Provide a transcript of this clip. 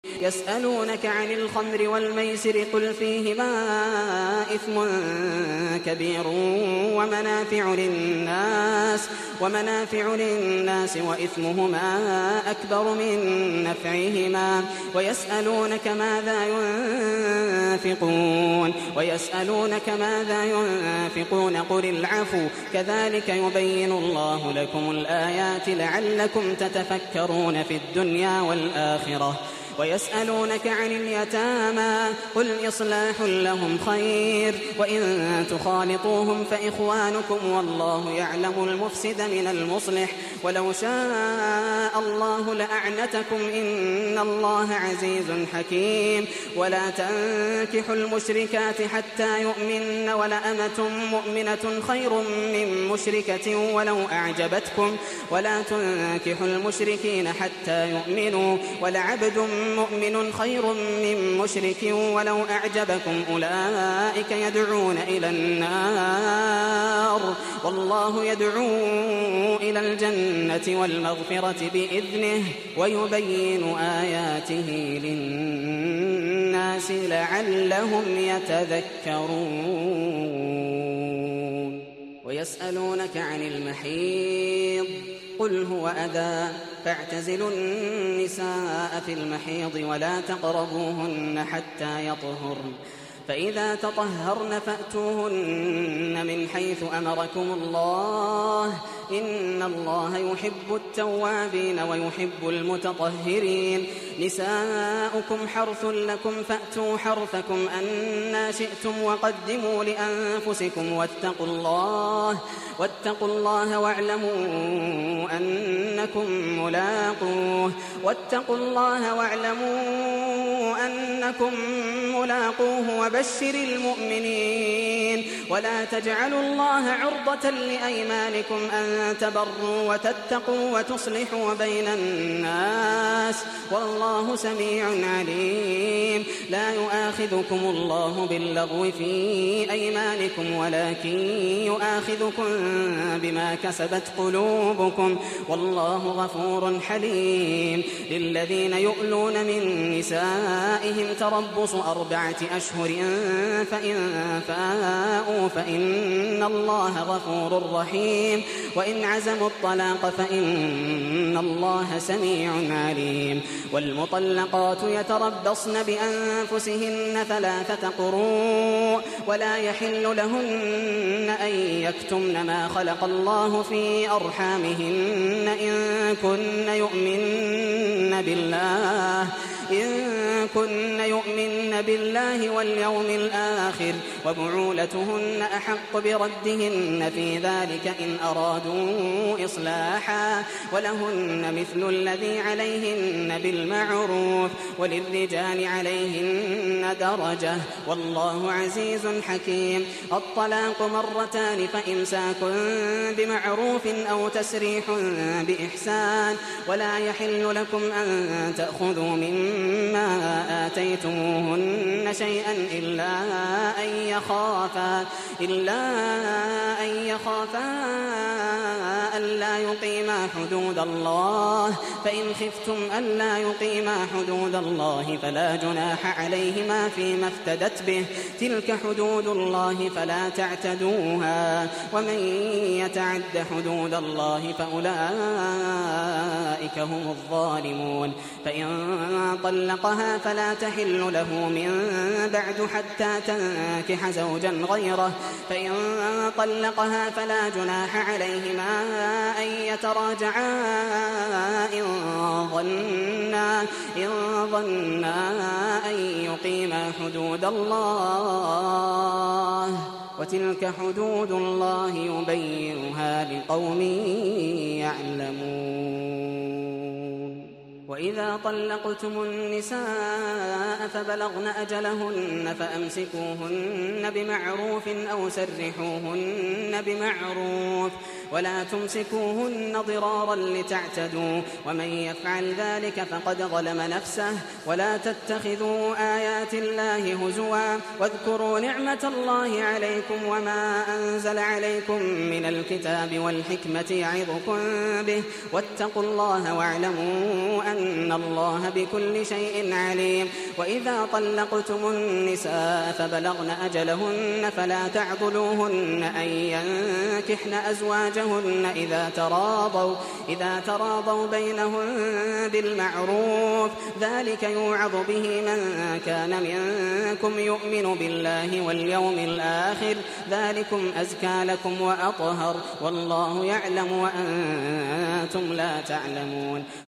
يسألونك عن الخمر والميسر قل فيهما إثم كبير ومنافع للناس وإثمهما أكبر من نفعهما ويسألونك ماذا ينفقون قل العفو كذلك يبين الله لكم الآيات لعلكم تتفكرون في الدنيا والآخرة ويسألونك عن اليتامى قل إصلاح لهم خير وإن تخالطوهم فإخوانكم والله يعلم المفسد من المصلح ولو شاء الله لأعنتكم إن الله عزيز حكيم ولا تنكحوا المشركات حتى يؤمن ولأمة مؤمنة خير من مشركة ولو أعجبتكم ولا تنكحوا المشركين حتى يؤمنوا ولعبد مؤمن خير من مشرك ولو أعجبكم أولئك يدعون إلى النار والله يدعو إلى الجنة والمغفرة بإذنه ويبين آياته للناس لعلهم يتذكرون ويسألونك عن المحيض قل هو أذى فاعتزلوا النساء في المحيض ولا تقربوهن حتى يطهرن فإذا تطهرن فأتوهن من حيث أمركم الله إن الله يحب التوابين ويحب المتطهرين نساؤكم حرث لكم فأتوا حرثكم أنى شئتم وقدموا لأنفسكم واتقوا الله واعلموا أنكم ملاقوه وبشر المؤمنين ولا تجعلوا الله عرضة لأيمانكم أن تبروا وتتقوا وتصلحوا بين الناس والله سميع عليم لا يؤاخذكم الله باللغو في أيمانكم ولكن يؤاخذكم بما كسبت قلوبكم والله غفور حليم للذين يؤلون من نسائهم تربص 4 أشهر فإن فاءوا فإن الله غفور رحيم وإن عزموا الطلاق فإن الله سميع عليم والمطلقات يتربصن بأنفسهن 3 قروء ولا يحل لهن أن يكتمن ما خلق الله في أرحامهن إن كن يؤمن بالله واليوم الآخر وبعولتهن أحق بردهن في ذلك إن أرادوا إصلاحا ولهن مثل الذي عليهن بالمعروف وللرجال عليهن درجة والله عزيز حكيم الطلاق 2 فإمساك بمعروف أو تسريح بإحسان ولا يحل لكم أن تأخذوا مما آتيتموهن شيئا إلا أن يخافا ألا يقيما حدود الله فإن خفتم ألا يقيما حدود الله فلا جناح عليهما فيما افتدت به تلك حدود الله فلا تعتدوها ومن يتعد حدود الله فأولئك هم الظالمون فإن طلقها فلا تحل له من بعد حتى تنكح زوجا غيره فإن طلقها فلا جناح عليهما أن يتراجعا إن ظنا أن يقيما حدود الله وتلك حدود الله يبينها لقوم يعلمون وإذا طلقتم النساء فبلغن أجلهن فأمسكوهن بمعروف أو سرحوهن بمعروف ولا تمسكوهن ضرارا لتعتدوا ومن يفعل ذلك فقد ظلم نفسه ولا تتخذوا آيات الله هزوا واذكروا نعمة الله عليكم وما أنزل عليكم من الكتاب والحكمة يعظكم به واتقوا الله واعلموا أن إن الله بكل شيء عليم. وإذا طلقتم النساء فبلغن أجلهن فلا تعضلوهن أن ينكحن أزواجهن إذا تراضوا بينهم بالمعروف، ذلك يوعظ به من كان منكم يؤمن بالله واليوم الآخر، ذلكم أزكى لكم وأطهر، والله يعلم وأنتم لا تعلمون.